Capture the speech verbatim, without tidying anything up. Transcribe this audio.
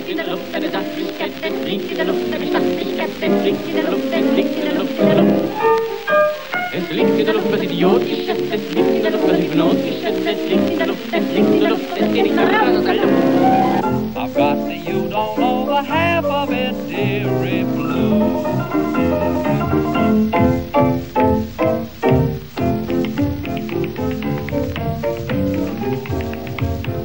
in der Luft, eine Sachlichkeit, es fliegt in der Luft, eine Stattlichkeit, es fliegt in der Luft, es fliegt in der Luft, in der Luft. Es liegt in der Luft was Idiotisches, es liegt in der Luft was Hypnotisches, es liegt in der Luft, es liegt in der Luft, es geht nicht raus aus der Luft. I've got the you don't know the half of it, dearie.